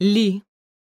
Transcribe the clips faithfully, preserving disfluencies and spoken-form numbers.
Ли.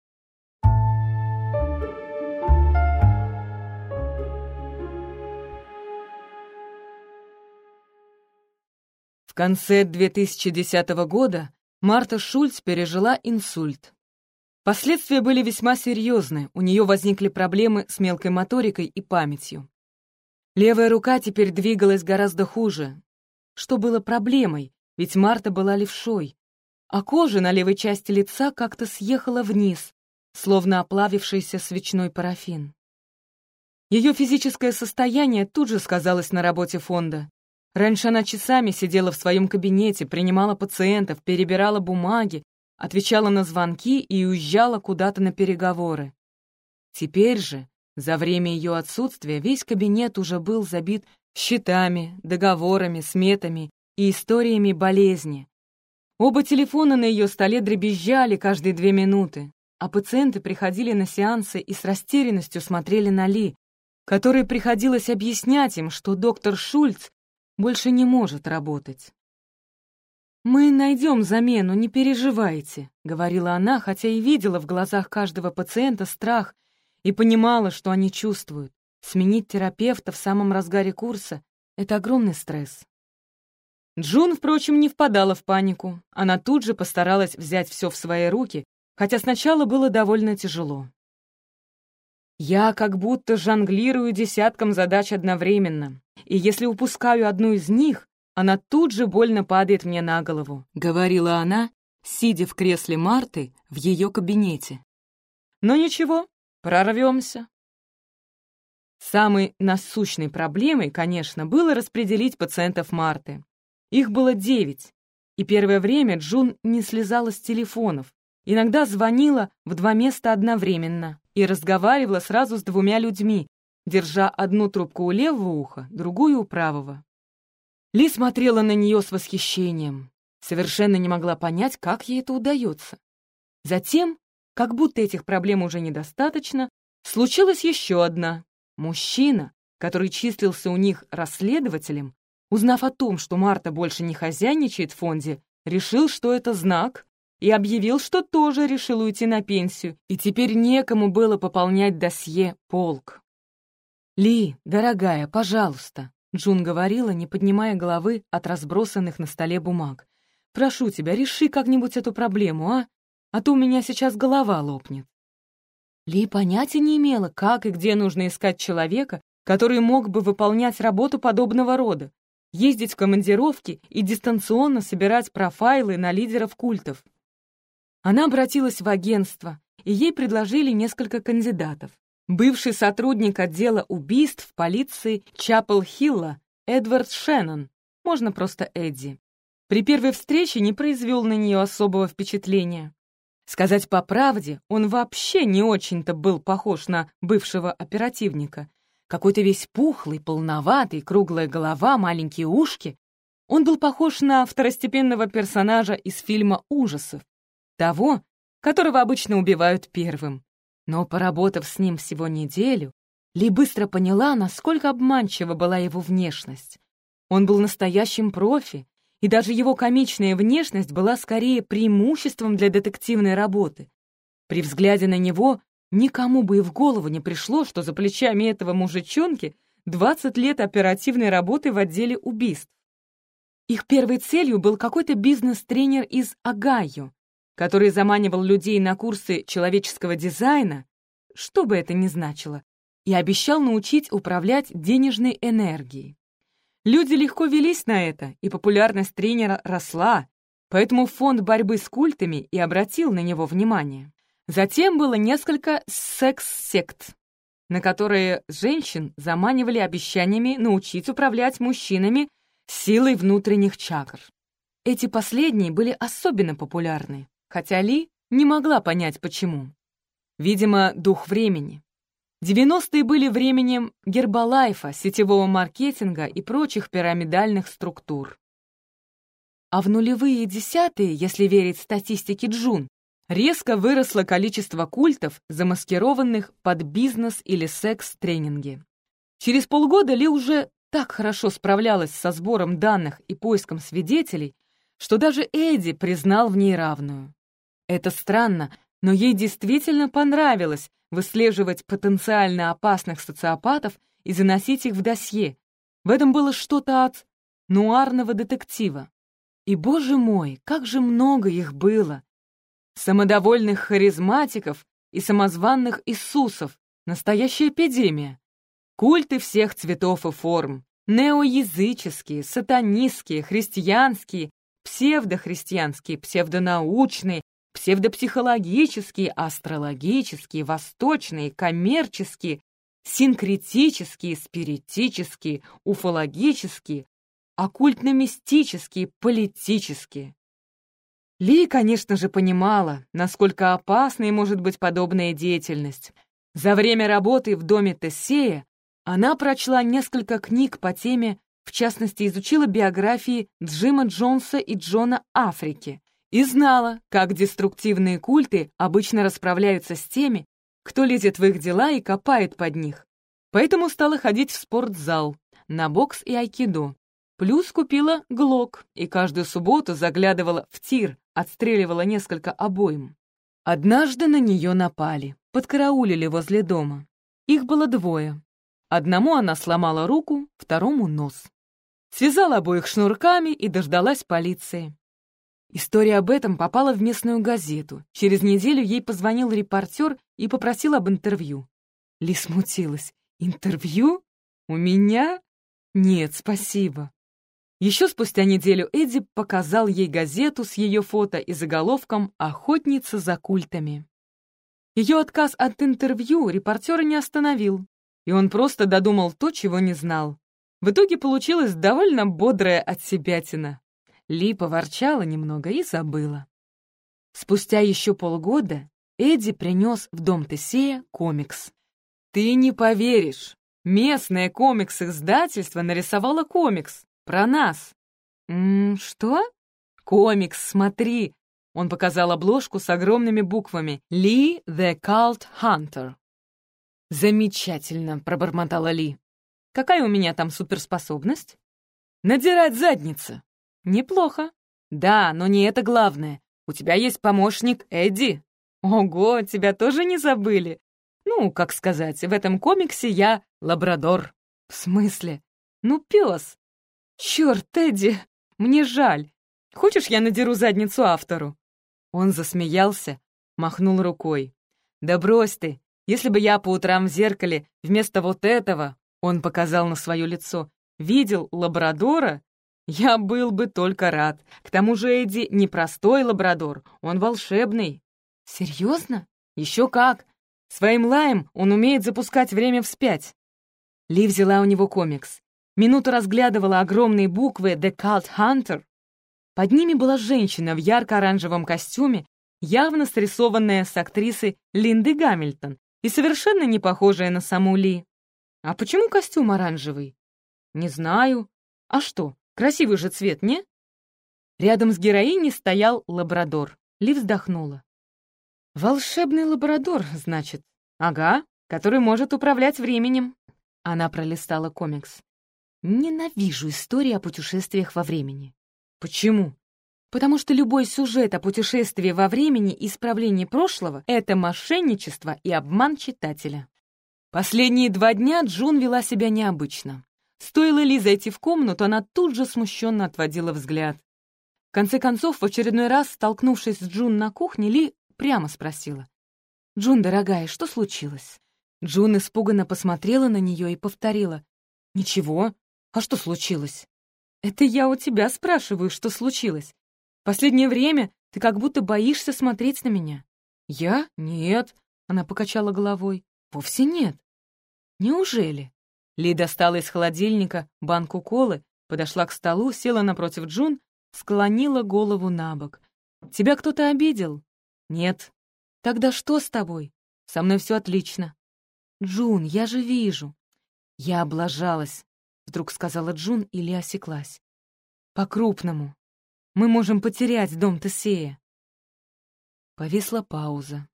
В конце две тысячи десятого года Марта Шульц пережила инсульт. Последствия были весьма серьезны, у нее возникли проблемы с мелкой моторикой и памятью. Левая рука теперь двигалась гораздо хуже, что было проблемой, ведь Марта была левшой, а кожа на левой части лица как-то съехала вниз, словно оплавившийся свечной парафин. Ее физическое состояние тут же сказалось на работе фонда. Раньше она часами сидела в своем кабинете, принимала пациентов, перебирала бумаги, отвечала на звонки и уезжала куда-то на переговоры. Теперь же, за время ее отсутствия, весь кабинет уже был забит счетами, договорами, сметами и историями болезни. Оба телефона на ее столе дребезжали каждые две минуты, а пациенты приходили на сеансы и с растерянностью смотрели на Ли, которой приходилось объяснять им, что доктор Шульц больше не может работать. «Мы найдем замену, не переживайте», — говорила она, хотя и видела в глазах каждого пациента страх и понимала, что они чувствуют. Сменить терапевта в самом разгаре курса — это огромный стресс. Джун, впрочем, не впадала в панику. Она тут же постаралась взять все в свои руки, хотя сначала было довольно тяжело. «Я как будто жонглирую десятком задач одновременно, и если упускаю одну из них, она тут же больно падает мне на голову», — говорила она, сидя в кресле Марты в ее кабинете. «Но ничего, прорвемся». Самой насущной проблемой, конечно, было распределить пациентов Марты. Их было девять, и первое время Джун не слезала с телефонов, иногда звонила в два места одновременно и разговаривала сразу с двумя людьми, держа одну трубку у левого уха, другую у правого. Ли смотрела на нее с восхищением, совершенно не могла понять, как ей это удается. Затем, как будто этих проблем уже недостаточно, случилась еще одна. Мужчина, который числился у них расследователем, узнав о том, что Марта больше не хозяйничает в фонде, решил, что это знак, и объявил, что тоже решил уйти на пенсию, и теперь некому было пополнять досье «Полк». «Ли, дорогая, пожалуйста», — Джун говорила, не поднимая головы от разбросанных на столе бумаг. «Прошу тебя, реши как-нибудь эту проблему, а? А то у меня сейчас голова лопнет». Ли понятия не имела, как и где нужно искать человека, который мог бы выполнять работу подобного рода, ездить в командировки и дистанционно собирать профайлы на лидеров культов. Она обратилась в агентство, и ей предложили несколько кандидатов. Бывший сотрудник отдела убийств в полиции Чапел-Хилла Эдвард Шеннон, можно просто Эдди, при первой встрече не произвел на нее особого впечатления. Сказать по правде, он вообще не очень-то был похож на бывшего оперативника. Какой-то весь пухлый, полноватый, круглая голова, маленькие ушки. Он был похож на второстепенного персонажа из фильма ужасов, того, которого обычно убивают первым. Но, поработав с ним всего неделю, Ли быстро поняла, насколько обманчива была его внешность. Он был настоящим профи, и даже его комичная внешность была скорее преимуществом для детективной работы. При взгляде на него никому бы и в голову не пришло, что за плечами этого мужичонки двадцать лет оперативной работы в отделе убийств. Их первой целью был какой-то бизнес-тренер из Огайо, который заманивал людей на курсы человеческого дизайна, что бы это ни значило, и обещал научить управлять денежной энергией. Люди легко велись на это, и популярность тренера росла, поэтому фонд борьбы с культами и обратил на него внимание. Затем было несколько секс-сект, на которые женщин заманивали обещаниями научить управлять мужчинами силой внутренних чакр. Эти последние были особенно популярны, хотя Ли не могла понять, почему. Видимо, дух времени. девяностые были временем гербалайфа, сетевого маркетинга и прочих пирамидальных структур. А в нулевые десятые, если верить статистике Джун, резко выросло количество культов, замаскированных под бизнес или секс-тренинги. Через полгода Ли уже так хорошо справлялась со сбором данных и поиском свидетелей, что даже Эдди признал в ней равную. Это странно, Но ей действительно понравилось выслеживать потенциально опасных социопатов и заносить их в досье. В этом было что-то от нуарного детектива. И, боже мой, как же много их было! Самодовольных харизматиков и самозванных Иисусов. Настоящая эпидемия. Культы всех цветов и форм. Неоязыческие, сатанистские, христианские, псевдохристианские, псевдонаучные, псевдопсихологические, астрологические, восточные, коммерческие, синкретические, спиритические, уфологические, оккультно-мистические, политические. Ли, конечно же, понимала, насколько опасной может быть подобная деятельность. За время работы в доме Тессея она прочла несколько книг по теме, в частности, изучила биографии Джима Джонса и Джона Африки и знала, как деструктивные культы обычно расправляются с теми, кто лезет в их дела и копает под них. Поэтому стала ходить в спортзал, на бокс и айкидо. Плюс купила глок и каждую субботу заглядывала в тир, отстреливала несколько обойм. Однажды на нее напали, подкараулили возле дома. Их было двое. Одному она сломала руку, второму — нос. Связала обоих шнурками и дождалась полиции. История об этом попала в местную газету. Через неделю ей позвонил репортер и попросил об интервью. Ли смутилась. «Интервью? У меня? Нет, спасибо». Еще спустя неделю Эдди показал ей газету с ее фото и заголовком «Охотница за культами». Ее отказ от интервью репортера не остановил, и он просто додумал то, чего не знал. В итоге получилась довольно бодрая отсебятина. Ли поворчала немного и забыла. Спустя еще полгода Эдди принес в дом Тессея комикс. «Ты не поверишь, местное комикс-издательство нарисовало комикс про нас». «М-м, что?» «Комикс, смотри!» Он показал обложку с огромными буквами «Ли the Cult Hunter». «Замечательно», — пробормотала Ли. «Какая у меня там суперспособность?» «Надирать задницы». «Неплохо». «Да, но не это главное. У тебя есть помощник Эдди». «Ого, тебя тоже не забыли?» «Ну, как сказать, в этом комиксе я лабрадор». «В смысле?» «Ну, пес». «Чёрт, Эдди, мне жаль. Хочешь, я надеру задницу автору?» Он засмеялся, махнул рукой. «Да брось ты. Если бы я по утрам в зеркале вместо вот этого, он показал на свое лицо, видел лабрадора, я был бы только рад. К тому же Эдди не простой лабрадор, он волшебный». «Серьезно? Еще как. Своим лаем он умеет запускать время вспять». Ли взяла у него комикс. Минуту разглядывала огромные буквы «The Cult Hunter». Под ними была женщина в ярко-оранжевом костюме, явно срисованная с актрисы Линды Гамильтон и совершенно не похожая на саму Ли. «А почему костюм оранжевый?» «Не знаю. А что, красивый же цвет, не?» Рядом с героиней стоял лабрадор. Ли вздохнула. «Волшебный лабрадор, значит?» «Ага, который может управлять временем». Она пролистала комикс. «Ненавижу истории о путешествиях во времени». «Почему?» «Потому что любой сюжет о путешествии во времени и исправлении прошлого — это мошенничество и обман читателя». Последние два дня Джун вела себя необычно. Стоило Ли зайти в комнату, она тут же смущенно отводила взгляд. В конце концов, в очередной раз, столкнувшись с Джун на кухне, Ли прямо спросила. «Джун, дорогая, что случилось?» Джун испуганно посмотрела на нее и повторила. «Ничего. А что случилось?» «Это я у тебя спрашиваю, что случилось. В последнее время ты как будто боишься смотреть на меня». «Я? Нет», — она покачала головой. «Вовсе нет». «Неужели?» Ли достала из холодильника банку колы, подошла к столу, села напротив Джун, склонила голову на бок. «Тебя кто-то обидел?» «Нет». «Тогда что с тобой?» «Со мной все отлично». «Джун, я же вижу». «Я облажалась», — вдруг сказала Джун, и Ли осеклась. «По-крупному. Мы можем потерять дом Тессея». Повисла пауза.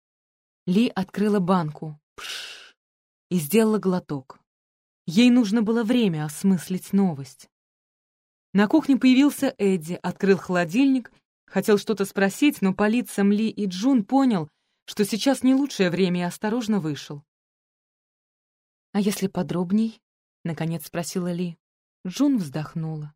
Ли открыла банку пш, и сделала глоток. Ей нужно было время осмыслить новость. На кухне появился Эдди, открыл холодильник, Хотел что-то спросить, но по лицам Ли и Джун понял, что сейчас не лучшее время, и осторожно вышел. «А если подробней?» — наконец спросила Ли. Джун вздохнула.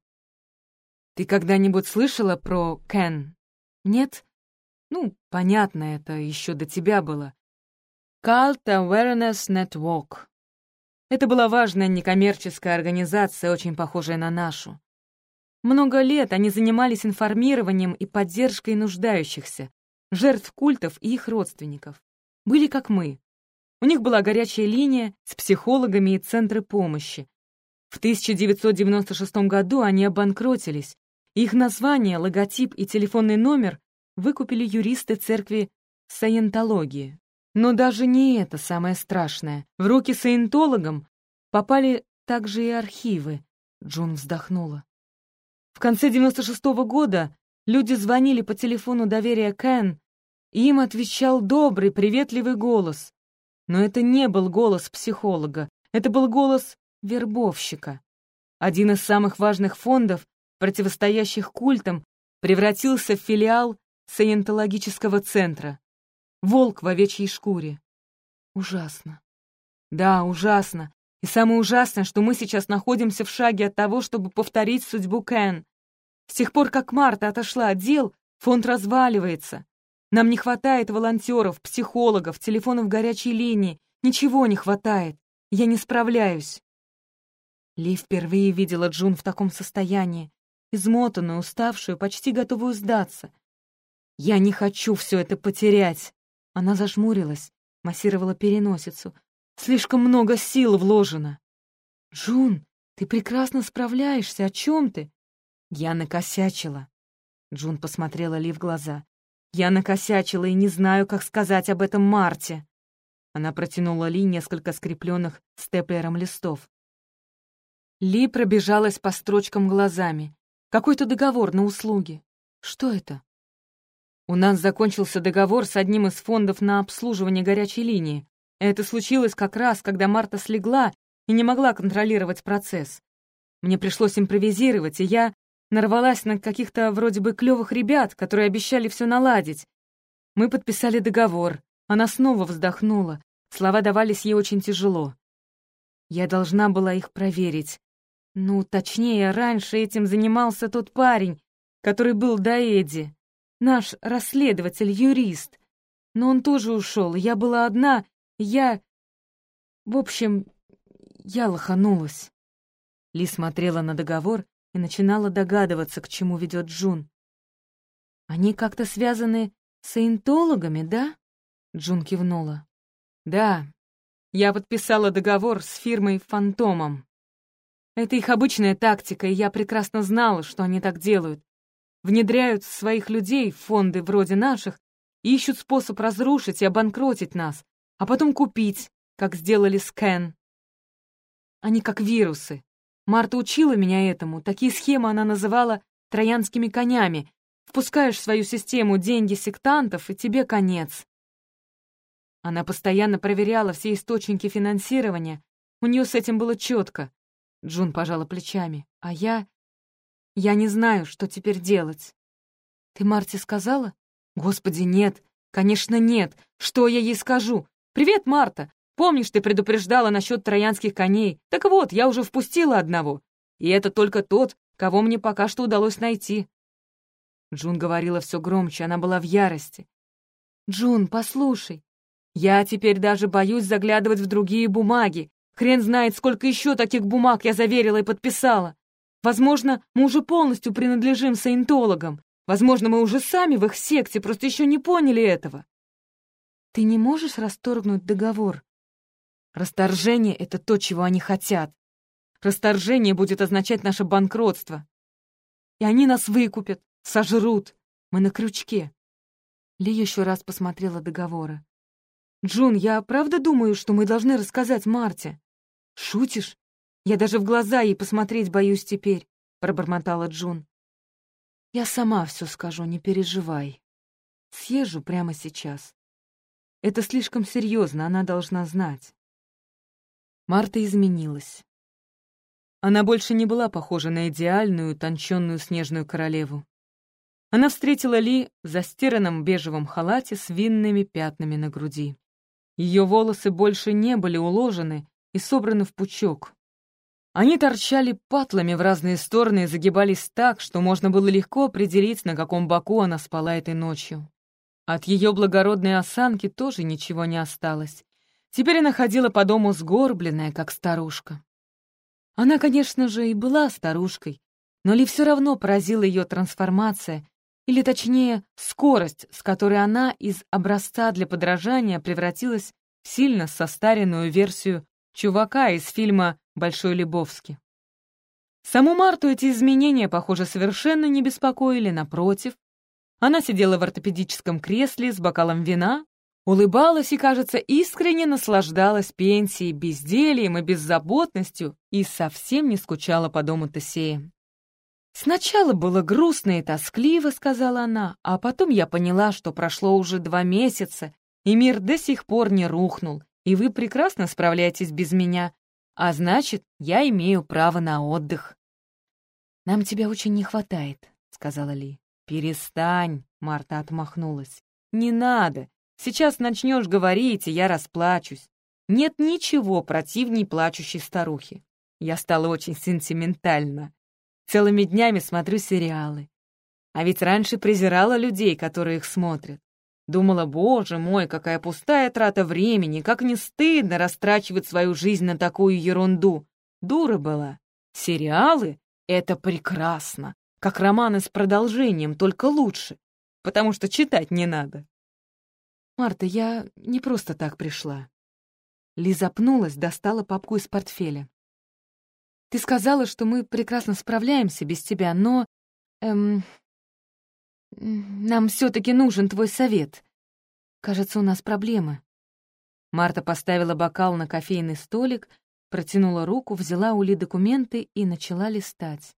«Ты когда-нибудь слышала про Кен? Нет? Ну, понятно, это еще до тебя было. Cult Awareness Network. Это была важная некоммерческая организация, очень похожая на нашу. Много лет они занимались информированием и поддержкой нуждающихся, жертв культов и их родственников. Были как мы. У них была горячая линия с психологами и центры помощи. В тысяча девятьсот девяносто шестом году они обанкротились. Их название, логотип и телефонный номер выкупили юристы церкви саентологии. Но даже не это самое страшное. В руки саентологам попали также и архивы. Джун вздохнула. В конце девяносто шестого года люди звонили по телефону доверия Кен, и им отвечал добрый, приветливый голос. Но это не был голос психолога, это был голос вербовщика. Один из самых важных фондов, противостоящих культам, превратился в филиал саентологического центра. Волк в овечьей шкуре. Ужасно. Да, ужасно. И самое ужасное, что мы сейчас находимся в шаге от того, чтобы повторить судьбу Кен. С тех пор, как Марта отошла от дел, фонд разваливается. Нам не хватает волонтеров, психологов, телефонов горячей линии. Ничего не хватает. Я не справляюсь. Ли впервые видела Джун в таком состоянии. Измотанную, уставшую, почти готовую сдаться. «Я не хочу все это потерять!» Она зажмурилась, массировала переносицу. «Слишком много сил вложено!» «Джун, ты прекрасно справляешься. О чем ты?» «Я накосячила». Джун посмотрела Ли в глаза. «Я накосячила и не знаю, как сказать об этом Марте». Она протянула Ли несколько скрепленных степлером листов. Ли пробежалась по строчкам глазами. Какой-то договор на услуги. Что это? У нас закончился договор с одним из фондов на обслуживание горячей линии. Это случилось как раз, когда Марта слегла и не могла контролировать процесс. Мне пришлось импровизировать, и я нарвалась на каких-то вроде бы клёвых ребят, которые обещали все наладить. Мы подписали договор. Она снова вздохнула. Слова давались ей очень тяжело. Я должна была их проверить. Ну, точнее, раньше этим занимался тот парень, который был до Эдди. Наш расследователь-юрист. Но он тоже ушел, и я была одна, и я... В общем, я лоханулась. Ли смотрела на договор и начинала догадываться, к чему ведет Джун. «Они как-то связаны с саентологами, да?» Джун кивнула. «Да, я подписала договор с фирмой «Фантомом». Это их обычная тактика, и я прекрасно знала, что они так делают. Внедряют своих людей в фонды вроде наших и ищут способ разрушить и обанкротить нас, а потом купить, как сделали с Кен. Они как вирусы. Марта учила меня этому. Такие схемы она называла троянскими конями. Впускаешь в свою систему деньги сектантов, и тебе конец. Она постоянно проверяла все источники финансирования. У нее с этим было четко. Джун пожала плечами. А я... Я не знаю, что теперь делать. Ты Марте сказала? Господи, нет. Конечно, нет. Что я ей скажу? Привет, Марта. Помнишь, ты предупреждала насчет троянских коней? Так вот, я уже впустила одного. И это только тот, кого мне пока что удалось найти. Джун говорила все громче, она была в ярости. Джун, послушай. Я теперь даже боюсь заглядывать в другие бумаги. Хрен знает, сколько еще таких бумаг я заверила и подписала. Возможно, мы уже полностью принадлежим саентологам. Возможно, мы уже сами в их секте, просто еще не поняли этого. Ты не можешь расторгнуть договор? Расторжение — это то, чего они хотят. Расторжение будет означать наше банкротство. И они нас выкупят, сожрут. Мы на крючке. Ли еще раз посмотрела договоры. «Джун, я правда думаю, что мы должны рассказать Марте?» «Шутишь? Я даже в глаза ей посмотреть боюсь теперь», — пробормотала Джун. «Я сама все скажу, не переживай. Съезжу прямо сейчас. Это слишком серьезно, она должна знать». Марта изменилась. Она больше не была похожа на идеальную, утонченную снежную королеву. Она встретила Ли в застиранном бежевом халате с винными пятнами на груди. Ее волосы больше не были уложены и собраны в пучок. Они торчали патлами в разные стороны и загибались так, что можно было легко определить, на каком боку она спала этой ночью. От ее благородной осанки тоже ничего не осталось. Теперь она ходила по дому сгорбленная, как старушка. Она, конечно же, и была старушкой, но Ли все равно поразила ее трансформация, или точнее, скорость, с которой она из образца для подражания превратилась в сильно состаренную версию чувака из фильма «Большой Лебовски». Саму Марту эти изменения, похоже, совершенно не беспокоили, напротив. Она сидела в ортопедическом кресле с бокалом вина, улыбалась и, кажется, искренне наслаждалась пенсией, бездельем и беззаботностью и совсем не скучала по дому Тесея. «Сначала было грустно и тоскливо», — сказала она, «а потом я поняла, что прошло уже два месяца, и мир до сих пор не рухнул, и вы прекрасно справляетесь без меня, а значит, я имею право на отдых». «Нам тебя очень не хватает», — сказала Ли. «Перестань», — Марта отмахнулась. «Не надо. Сейчас начнешь говорить, и я расплачусь. Нет ничего противней плачущей старухи. Я стала очень сентиментальна. Целыми днями смотрю сериалы. А ведь раньше презирала людей, которые их смотрят. Думала, боже мой, какая пустая трата времени, как не стыдно растрачивать свою жизнь на такую ерунду. Дура была. Сериалы — это прекрасно, как романы с продолжением, только лучше, потому что читать не надо. «Марта, я не просто так пришла». Ли запнулась, достала папку из портфеля. «Ты сказала, что мы прекрасно справляемся без тебя, но... Эм, нам все-таки нужен твой совет. Кажется, у нас проблемы». Марта поставила бокал на кофейный столик, протянула руку, взяла у Ли документы и начала листать.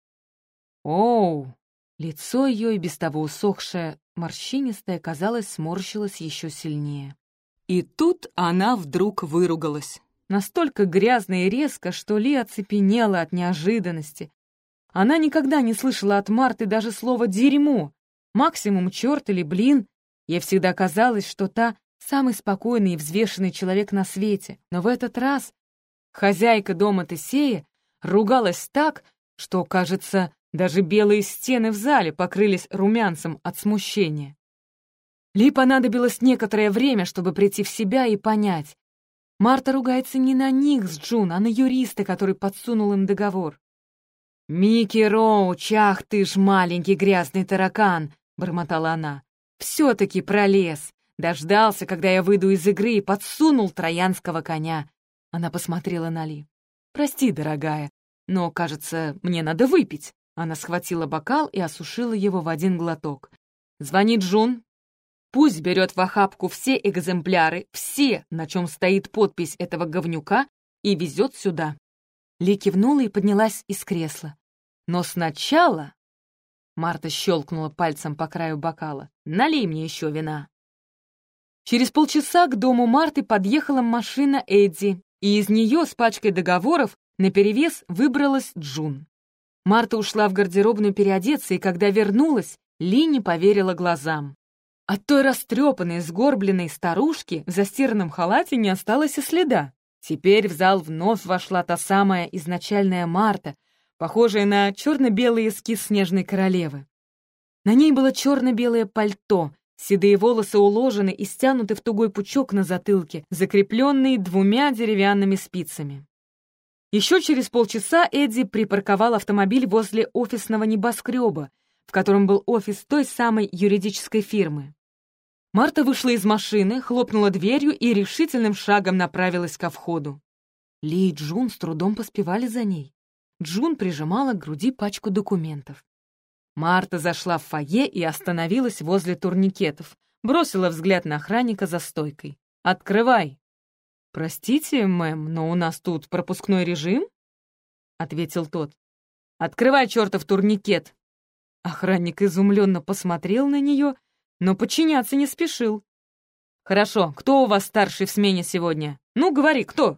«Оу!» Лицо ее, и без того усохшее, морщинистое, казалось, сморщилось еще сильнее. И тут она вдруг выругалась. Настолько грязно и резко, что Ли оцепенела от неожиданности. Она никогда не слышала от Марты даже слова «дерьмо», максимум «черт» или «блин». Ей всегда казалось, что та самый спокойный и взвешенный человек на свете. Но в этот раз хозяйка дома Тесея ругалась так, что, кажется, даже белые стены в зале покрылись румянцем от смущения. Ли понадобилось некоторое время, чтобы прийти в себя и понять. Марта ругается не на них с Джун, а на юриста, который подсунул им договор. «Микки Роуч, ах ты ж маленький грязный таракан!» — бормотала она. «Все-таки пролез. Дождался, когда я выйду из игры, и подсунул троянского коня». Она посмотрела на Ли. «Прости, дорогая, но, кажется, мне надо выпить». Она схватила бокал и осушила его в один глоток. «Звони Джун. Пусть берет в охапку все экземпляры, все, на чем стоит подпись этого говнюка, и везет сюда». Ли кивнула и поднялась из кресла. «Но сначала...» Марта щелкнула пальцем по краю бокала. «Налей мне еще вина». Через полчаса к дому Марты подъехала машина Эдди, и из нее с пачкой договоров наперевес выбралась Джун. Марта ушла в гардеробную переодеться, и когда вернулась, Ли не поверила глазам. От той растрепанной, сгорбленной старушки в застиранном халате не осталось и следа. Теперь в зал вновь вошла та самая изначальная Марта, похожая на черно-белый эскиз Снежной королевы. На ней было черно-белое пальто, седые волосы уложены и стянуты в тугой пучок на затылке, закрепленный двумя деревянными спицами. Еще через полчаса Эдди припарковал автомобиль возле офисного небоскреба, в котором был офис той самой юридической фирмы. Марта вышла из машины, хлопнула дверью и решительным шагом направилась ко входу. Ли и Джун с трудом поспевали за ней. Джун прижимала к груди пачку документов. Марта зашла в фойе и остановилась возле турникетов, бросила взгляд на охранника за стойкой. «Открывай!» «Простите, мэм, но у нас тут пропускной режим?» — ответил тот. «Открывай чертов турникет!» Охранник изумленно посмотрел на нее, но подчиняться не спешил. «Хорошо, кто у вас старший в смене сегодня? Ну, говори, кто?»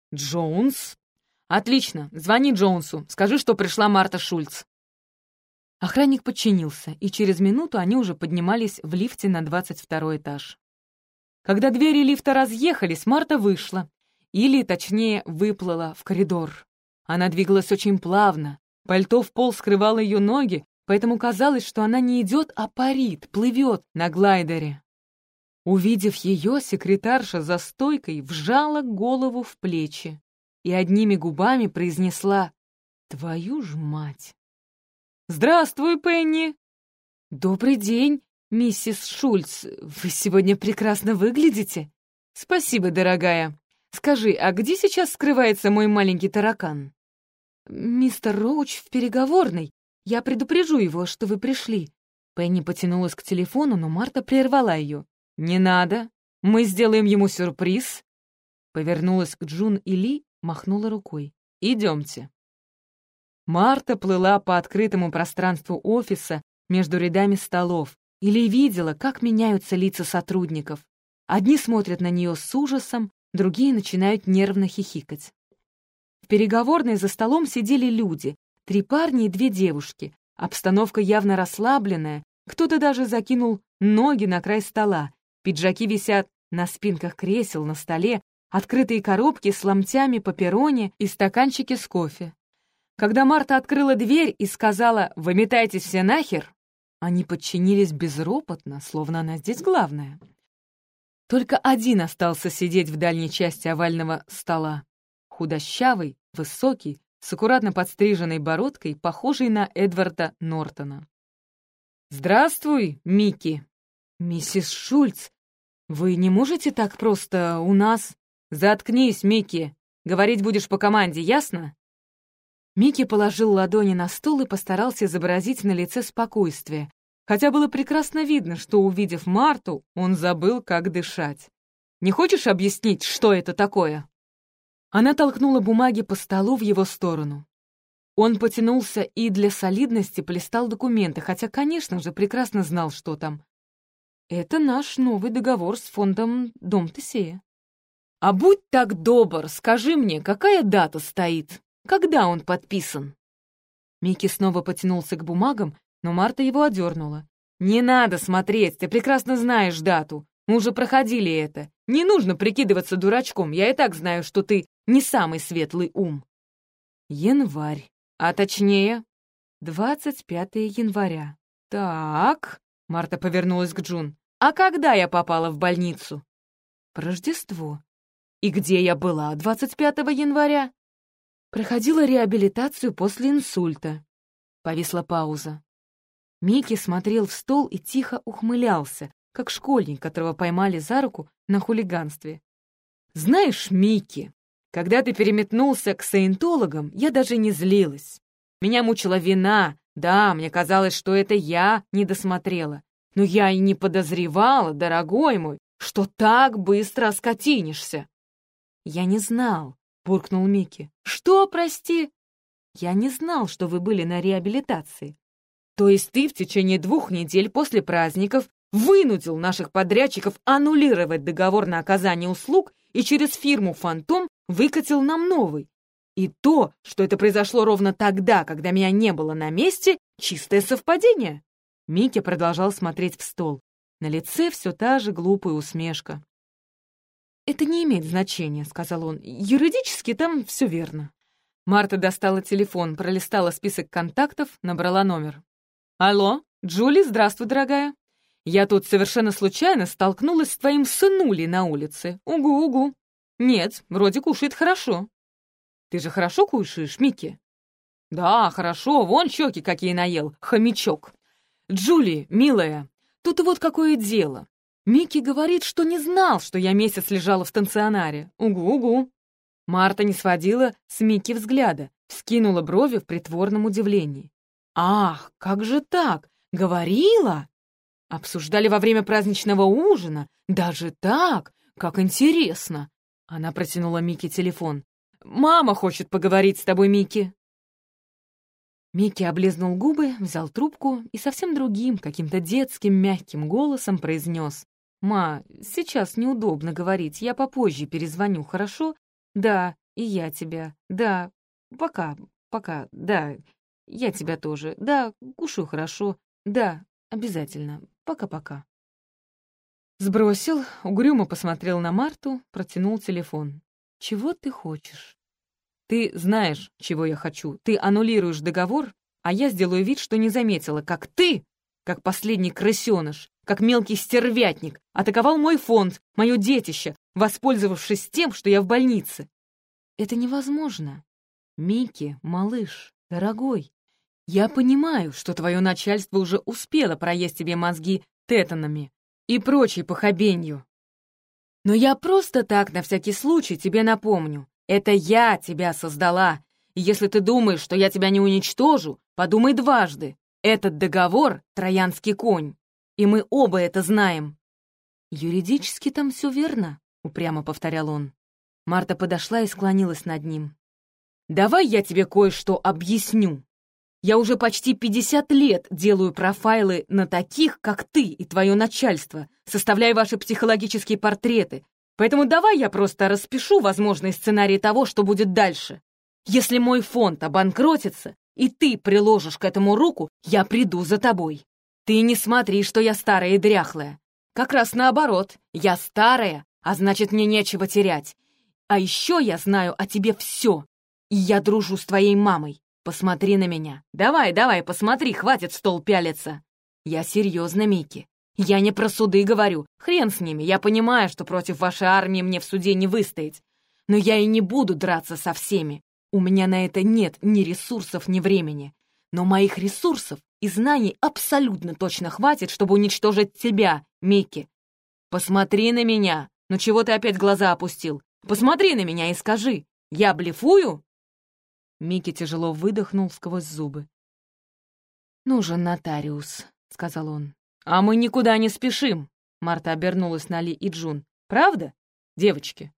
«Джонс». «Отлично, звони Джонсу, скажи, что пришла Марта Шульц». Охранник подчинился, и через минуту они уже поднимались в лифте на двадцать второй этаж. Когда двери лифта разъехались, Марта вышла, или, точнее, выплыла в коридор. Она двигалась очень плавно, пальто в пол скрывало ее ноги, поэтому казалось, что она не идет, а парит, плывет на глайдере. Увидев ее, секретарша за стойкой вжала голову в плечи и одними губами произнесла: «Твою ж мать!» «Здравствуй, Пенни!» «Добрый день, миссис Шульц. Вы сегодня прекрасно выглядите». «Спасибо, дорогая. Скажи, а где сейчас скрывается мой маленький таракан?» «Мистер Роуч в переговорной. Я предупрежу его, что вы пришли». Пенни потянулась к телефону, но Марта прервала ее. «Не надо. Мы сделаем ему сюрприз». Повернулась к Джун и Ли, махнула рукой. «Идемте». Марта плыла по открытому пространству офиса между рядами столов. Или видела, как меняются лица сотрудников. Одни смотрят на нее с ужасом, другие начинают нервно хихикать. В переговорной за столом сидели люди, три парня и две девушки. Обстановка явно расслабленная, кто-то даже закинул ноги на край стола. Пиджаки висят на спинках кресел, на столе, открытые коробки с ломтями пепперони и стаканчики с кофе. Когда Марта открыла дверь и сказала «Выметайтесь все нахер», они подчинились безропотно, словно она здесь главная. Только один остался сидеть в дальней части овального стола. Худощавый, высокий, с аккуратно подстриженной бородкой, похожий на Эдварда Нортона. «Здравствуй, Микки!» «Миссис Шульц, вы не можете так просто у нас...» «Заткнись, Микки! Говорить будешь по команде, ясно?» Микки положил ладони на стол и постарался изобразить на лице спокойствие, хотя было прекрасно видно, что, увидев Марту, он забыл, как дышать. «Не хочешь объяснить, что это такое?» Она толкнула бумаги по столу в его сторону. Он потянулся и для солидности полистал документы, хотя, конечно же, прекрасно знал, что там. «Это наш новый договор с фондом Дом Тесея». «А будь так добр, скажи мне, какая дата стоит? Когда он подписан?» Микки снова потянулся к бумагам, но Марта его одернула. «Не надо смотреть, ты прекрасно знаешь дату. Мы уже проходили это. Не нужно прикидываться дурачком, я и так знаю, что ты не самый светлый ум». «Январь, а точнее, двадцать пятого января. Так...» Марта повернулась к Джун. «А когда я попала в больницу?» «По Рождеству». «И где я была двадцать пятого января?» «Проходила реабилитацию после инсульта». Повисла пауза. Микки смотрел в стол и тихо ухмылялся, как школьник, которого поймали за руку на хулиганстве. «Знаешь, Микки, когда ты переметнулся к саентологам, я даже не злилась. Меня мучила вина. Да, мне казалось, что это я не досмотрела. Но я и не подозревала, дорогой мой, что так быстро оскотинишься». «Я не знал», — буркнул Микки. «Что, прости?» «Я не знал, что вы были на реабилитации». «То есть ты в течение двух недель после праздников вынудил наших подрядчиков аннулировать договор на оказание услуг и через фирму «Фантом» выкатил нам новый. И то, что это произошло ровно тогда, когда меня не было на месте, чистое совпадение?» Микки продолжал смотреть в стол. На лице все та же глупая усмешка. «Это не имеет значения», — сказал он. «Юридически там все верно». Марта достала телефон, пролистала список контактов, набрала номер. «Алло, Джули, здравствуй, дорогая. Я тут совершенно случайно столкнулась с твоим сынулей на улице. Угу-угу. Нет, вроде кушает хорошо». «Ты же хорошо кушаешь, Микки?» «Да, хорошо, вон щеки какие наел, хомячок. Джули, милая, тут вот какое дело. Микки говорит, что не знал, что я месяц лежала в стационаре. Угу-угу». Марта не сводила с Микки взгляда, вскинула брови в притворном удивлении. «Ах, как же так? Говорила? Обсуждали во время праздничного ужина? Даже так? Как интересно!» Она протянула Микки телефон. «Мама хочет поговорить с тобой, Микки». Микки облизнул губы, взял трубку и совсем другим, каким-то детским мягким голосом произнес: «Ма, сейчас неудобно говорить, я попозже перезвоню, хорошо? Да, и я тебя. Да, пока, пока, да». Я тебя тоже. Да, кушаю хорошо. Да, обязательно. Пока-пока». Сбросил, угрюмо посмотрел на Марту, протянул телефон. «Чего ты хочешь?» «Ты знаешь, чего я хочу. Ты аннулируешь договор, а я сделаю вид, что не заметила, как ты, как последний крысёныш, как мелкий стервятник, атаковал мой фонд, мое детище, воспользовавшись тем, что я в больнице». «Это невозможно. Микки, малыш, дорогой, я понимаю, что твое начальство уже успело проесть тебе мозги тетанами и прочей похабенью. Но я просто так, на всякий случай, тебе напомню. Это я тебя создала. И если ты думаешь, что я тебя не уничтожу, подумай дважды. Этот договор — троянский конь. И мы оба это знаем». «Юридически там все верно», — упрямо повторял он. Марта подошла и склонилась над ним. «Давай я тебе кое-что объясню. Я уже почти пятьдесят лет делаю профайлы на таких, как ты и твое начальство, составляя ваши психологические портреты. Поэтому давай я просто распишу возможные сценарии того, что будет дальше. Если мой фонд обанкротится, и ты приложишь к этому руку, я приду за тобой. Ты не смотри, что я старая и дряхлая. Как раз наоборот, я старая, а значит, мне нечего терять. А еще я знаю о тебе все, и я дружу с твоей мамой. Посмотри на меня. Давай, давай, посмотри, хватит в стол пялиться. Я серьезно, Микки. Я не про суды говорю. Хрен с ними, я понимаю, что против вашей армии мне в суде не выстоять. Но я и не буду драться со всеми. У меня на это нет ни ресурсов, ни времени. Но моих ресурсов и знаний абсолютно точно хватит, чтобы уничтожить тебя, Микки. Посмотри на меня. Ну чего ты опять глаза опустил? Посмотри на меня и скажи, я блефую?» Микки тяжело выдохнул сквозь зубы. «Нужен нотариус», — сказал он. «А мы никуда не спешим», — Марта обернулась на Ли и Джун. «Правда, девочки?»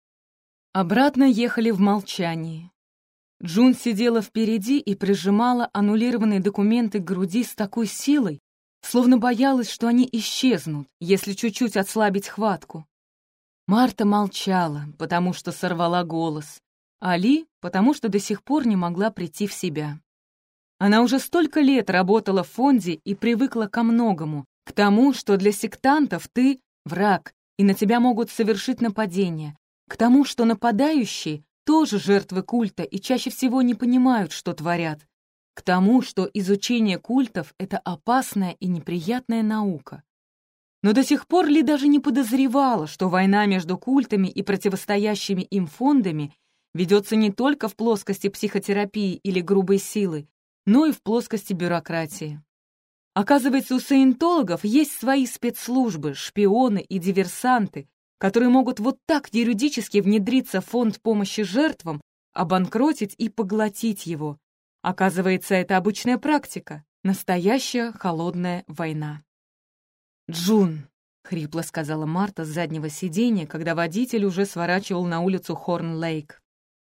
Обратно ехали в молчании. Джун сидела впереди и прижимала аннулированные документы к груди с такой силой, словно боялась, что они исчезнут, если чуть-чуть ослабить хватку. Марта молчала, потому что сорвала голос, а Ли, потому что до сих пор не могла прийти в себя. Она уже столько лет работала в фонде и привыкла ко многому, к тому, что для сектантов ты — враг, и на тебя могут совершить нападение, к тому, что нападающие тоже жертвы культа и чаще всего не понимают, что творят, к тому, что изучение культов — это опасная и неприятная наука. Но до сих пор Ли даже не подозревала, что война между культами и противостоящими им фондами ведется не только в плоскости психотерапии или грубой силы, но и в плоскости бюрократии. Оказывается, у саентологов есть свои спецслужбы, шпионы и диверсанты, которые могут вот так юридически внедриться в фонд помощи жертвам, обанкротить и поглотить его. Оказывается, это обычная практика, настоящая холодная война. «Джун», — хрипло сказала Марта с заднего сиденья, когда водитель уже сворачивал на улицу Хорн-Лейк.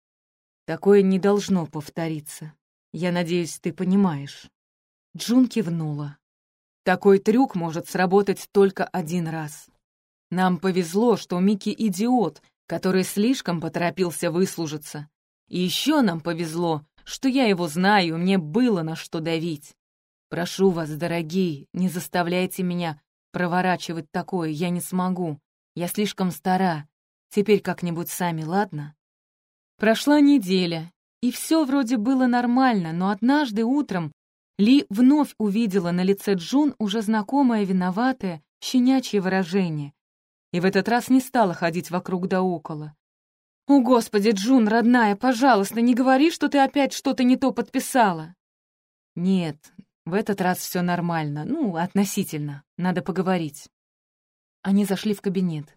«Такое не должно повториться. Я надеюсь, ты понимаешь». Джун кивнула. «Такой трюк может сработать только один раз. Нам повезло, что Микки идиот, который слишком поторопился выслужиться. И еще нам повезло, что я его знаю, мне было на что давить. Прошу вас, дорогие, не заставляйте меня проворачивать такое, я не смогу. Я слишком стара. Теперь как-нибудь сами, ладно?» Прошла неделя, и все вроде было нормально, но однажды утром Ли вновь увидела на лице Джун уже знакомое виноватое, щенячье выражение, и в этот раз не стала ходить вокруг да около. «О, Господи, Джун, родная, пожалуйста, не говори, что ты опять что-то не то подписала!» «Нет, в этот раз все нормально, ну, относительно, надо поговорить». Они зашли в кабинет.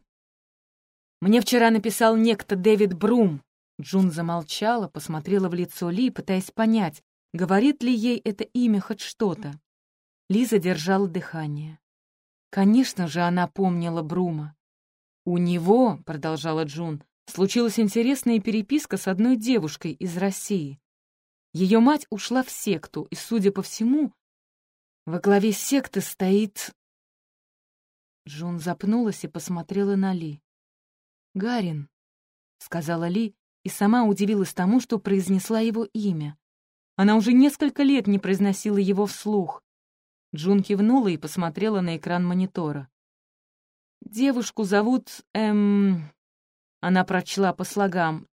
«Мне вчера написал некто Дэвид Брум». Джун замолчала, посмотрела в лицо Ли, пытаясь понять, говорит ли ей это имя хоть что-то. Ли задержала дыхание. Конечно же, она помнила Брума. «У него, — продолжала Джун, — случилась интересная переписка с одной девушкой из России. Ее мать ушла в секту, и, судя по всему, во главе секты стоит...» Джун запнулась и посмотрела на Ли. «Гарин», — сказала Ли, и сама удивилась тому, что произнесла его имя. Она уже несколько лет не произносила его вслух. Джун кивнула и посмотрела на экран монитора. «Девушку зовут, эм...» Она прочла по слогам.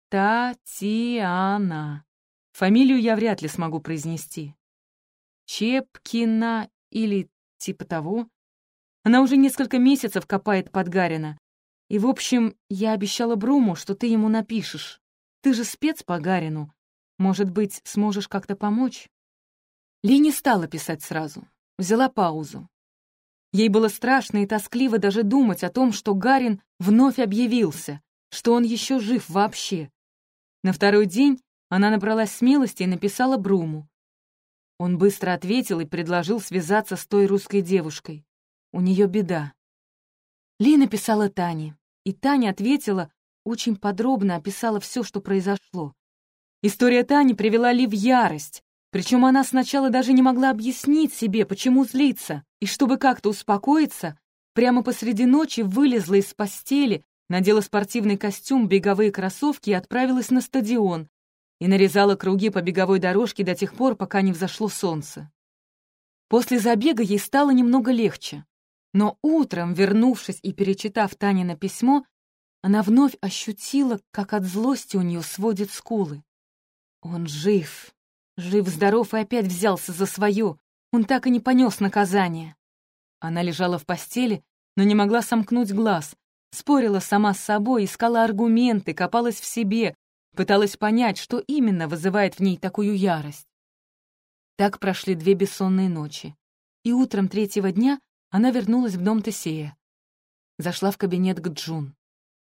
«Татьяна. Фамилию я вряд ли смогу произнести. Чепкина или типа того. Она уже несколько месяцев копает под Гарина. И, в общем, я обещала Бруму, что ты ему напишешь. Ты же спец по Гарину. Может быть, сможешь как-то помочь?» Ли не стала писать сразу. Взяла паузу. Ей было страшно и тоскливо даже думать о том, что Гарин вновь объявился, что он еще жив вообще. На второй день она набралась смелости и написала Бруму. Он быстро ответил и предложил связаться с той русской девушкой. У нее беда. Ли написала Тане, и Таня ответила, очень подробно описала все, что произошло. История Тани привела Ли в ярость, причем она сначала даже не могла объяснить себе, почему злится, и чтобы как-то успокоиться, прямо посреди ночи вылезла из постели, надела спортивный костюм, беговые кроссовки и отправилась на стадион, и нарезала круги по беговой дорожке до тех пор, пока не взошло солнце. После забега ей стало немного легче, но утром, вернувшись и перечитав Танино письмо, она вновь ощутила, как от злости у нее сводит скулы. Он жив, жив-здоров и опять взялся за свое, он так и не понес наказание. Она лежала в постели, но не могла сомкнуть глаз, спорила сама с собой, искала аргументы, копалась в себе, пыталась понять, что именно вызывает в ней такую ярость. Так прошли две бессонные ночи, и утром третьего дня она вернулась в дом Тесея. Зашла в кабинет к Джун.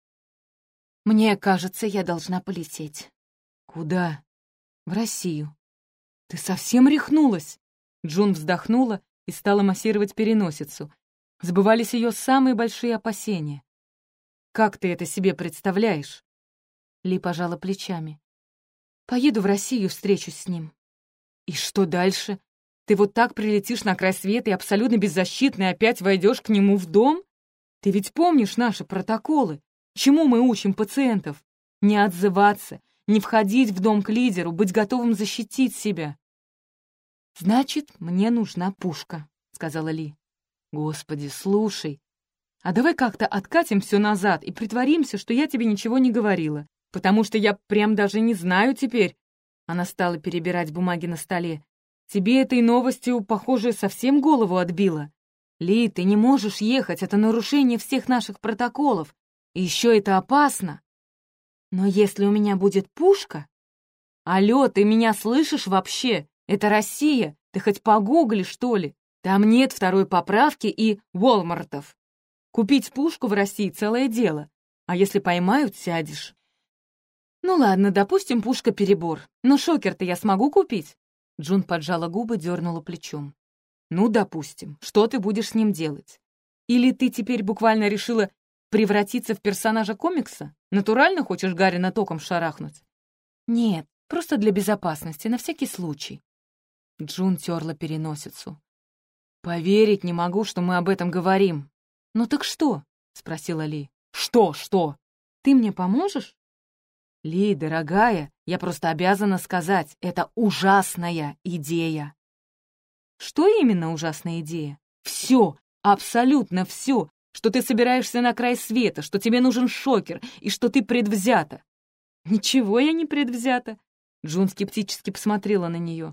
«Мне кажется, я должна полететь». «Куда?» «В Россию». «Ты совсем рехнулась?» Джун вздохнула и стала массировать переносицу. Сбывались ее самые большие опасения. «Как ты это себе представляешь?» Ли пожала плечами. «Поеду в Россию, встречусь с ним». «И что дальше? Ты вот так прилетишь на край света и абсолютно беззащитный опять войдешь к нему в дом? Ты ведь помнишь наши протоколы? Чему мы учим пациентов? Не отзываться, не входить в дом к лидеру, быть готовым защитить себя». «Значит, мне нужна пушка», — сказала Ли. «Господи, слушай, а давай как-то откатим все назад и притворимся, что я тебе ничего не говорила, потому что я прям даже не знаю теперь». Она стала перебирать бумаги на столе. «Тебе этой новостью, похоже, совсем голову отбило. Ли, ты не можешь ехать, это нарушение всех наших протоколов, и еще это опасно. Но если у меня будет пушка... Алло, ты меня слышишь вообще? Это Россия, ты хоть погугли, что ли? Там нет второй поправки и Уолмартов. Купить пушку в России — целое дело, а если поймают, сядешь». «Ну ладно, допустим, пушка перебор, но шокер-то я смогу купить?» Джун поджала губы, дернула плечом. «Ну, допустим, что ты будешь с ним делать? Или ты теперь буквально решила превратиться в персонажа комикса? Натурально хочешь Гарина током шарахнуть?» «Нет, просто для безопасности, на всякий случай». Джун терла переносицу. «Поверить не могу, что мы об этом говорим». «Ну так что?» — спросила Ли. «Что, что? Ты мне поможешь?» «Ли, дорогая, я просто обязана сказать, это ужасная идея». «Что именно ужасная идея?» «Все, абсолютно все, что ты собираешься на край света, что тебе нужен шокер и что ты предвзята». «Ничего я не предвзята». Джун скептически посмотрела на нее.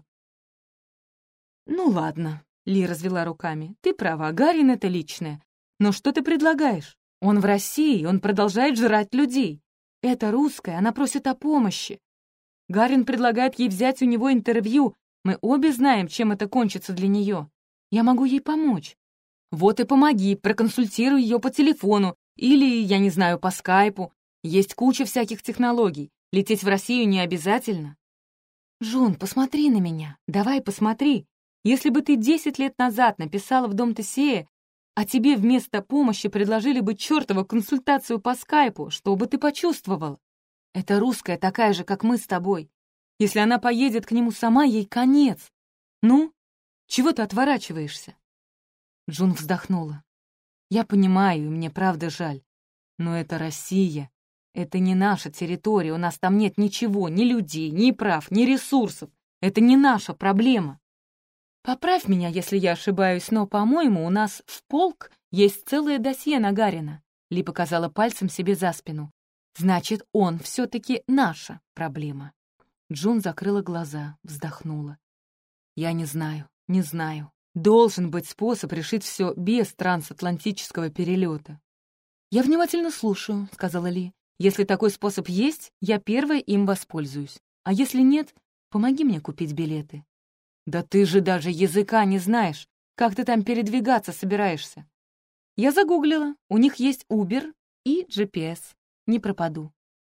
«Ну ладно», — Ли развела руками, — «ты права, Гарин — это личное. Но что ты предлагаешь? Он в России, он продолжает жрать людей. Это русская, она просит о помощи. Гарин предлагает ей взять у него интервью. Мы обе знаем, чем это кончится для нее. Я могу ей помочь. Вот и помоги, проконсультируй ее по телефону или, я не знаю, по скайпу. Есть куча всяких технологий. Лететь в Россию не обязательно». «Жун, посмотри на меня. Давай посмотри. Если бы ты десять лет назад написала в дом Тесея, а тебе вместо помощи предложили бы чертову консультацию по скайпу, что бы ты почувствовал? Это русская такая же, как мы с тобой. Если она поедет к нему сама, ей конец. Ну, чего ты отворачиваешься?» Джун вздохнула. «Я понимаю, и мне правда жаль. Но это Россия. Это не наша территория, у нас там нет ничего, ни людей, ни прав, ни ресурсов. Это не наша проблема. Поправь меня, если я ошибаюсь, но, по-моему, у нас в полк есть целое досье на Гарина. Ли показала пальцем себе за спину. Значит, он все-таки наша проблема. Джун закрыла глаза, вздохнула. Я не знаю, не знаю. Должен быть способ решить все без трансатлантического перелета. «Я внимательно слушаю», — сказала Ли. «Если такой способ есть, я первая им воспользуюсь. А если нет, помоги мне купить билеты». «Да ты же даже языка не знаешь. Как ты там передвигаться собираешься?» Я загуглила. У них есть Uber и джи пи эс. Не пропаду.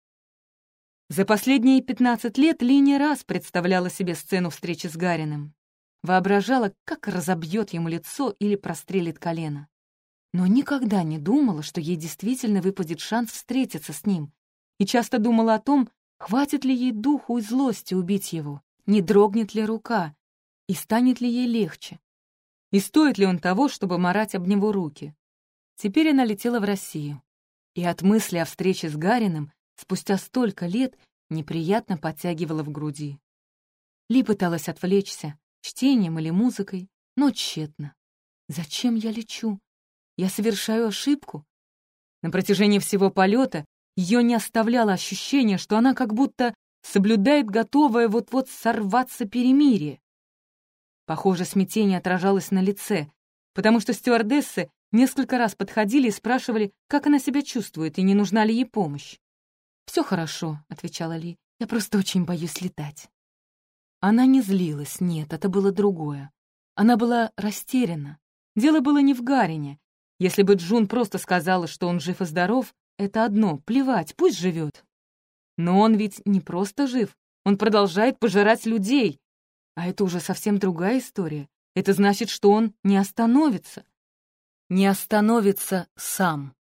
За последние пятнадцать лет Ли не раз представляла себе сцену встречи с Гариным. Воображала, как разобьет ему лицо или прострелит колено. Но никогда не думала, что ей действительно выпадет шанс встретиться с ним. И часто думала о том, хватит ли ей духу и злости убить его, не дрогнет ли рука, и станет ли ей легче. И стоит ли он того, чтобы марать об него руки. Теперь она летела в Россию. И от мысли о встрече с Гариным спустя столько лет неприятно подтягивала в груди. Ли пыталась отвлечься чтением или музыкой, но тщетно. Зачем я лечу? Я совершаю ошибку. На протяжении всего полета ее не оставляло ощущение, что она как будто соблюдает готовое вот-вот сорваться перемирие. Похоже, смятение отражалось на лице, потому что стюардессы несколько раз подходили и спрашивали, как она себя чувствует и не нужна ли ей помощь. «Все хорошо», — отвечала Ли, — «я просто очень боюсь летать». Она не злилась, нет, это было другое. Она была растеряна. Дело было не в Гарине. Если бы Джун просто сказала, что он жив и здоров, это одно, плевать, пусть живет. Но он ведь не просто жив, он продолжает пожирать людей. А это уже совсем другая история. Это значит, что он не остановится. Не остановится сам.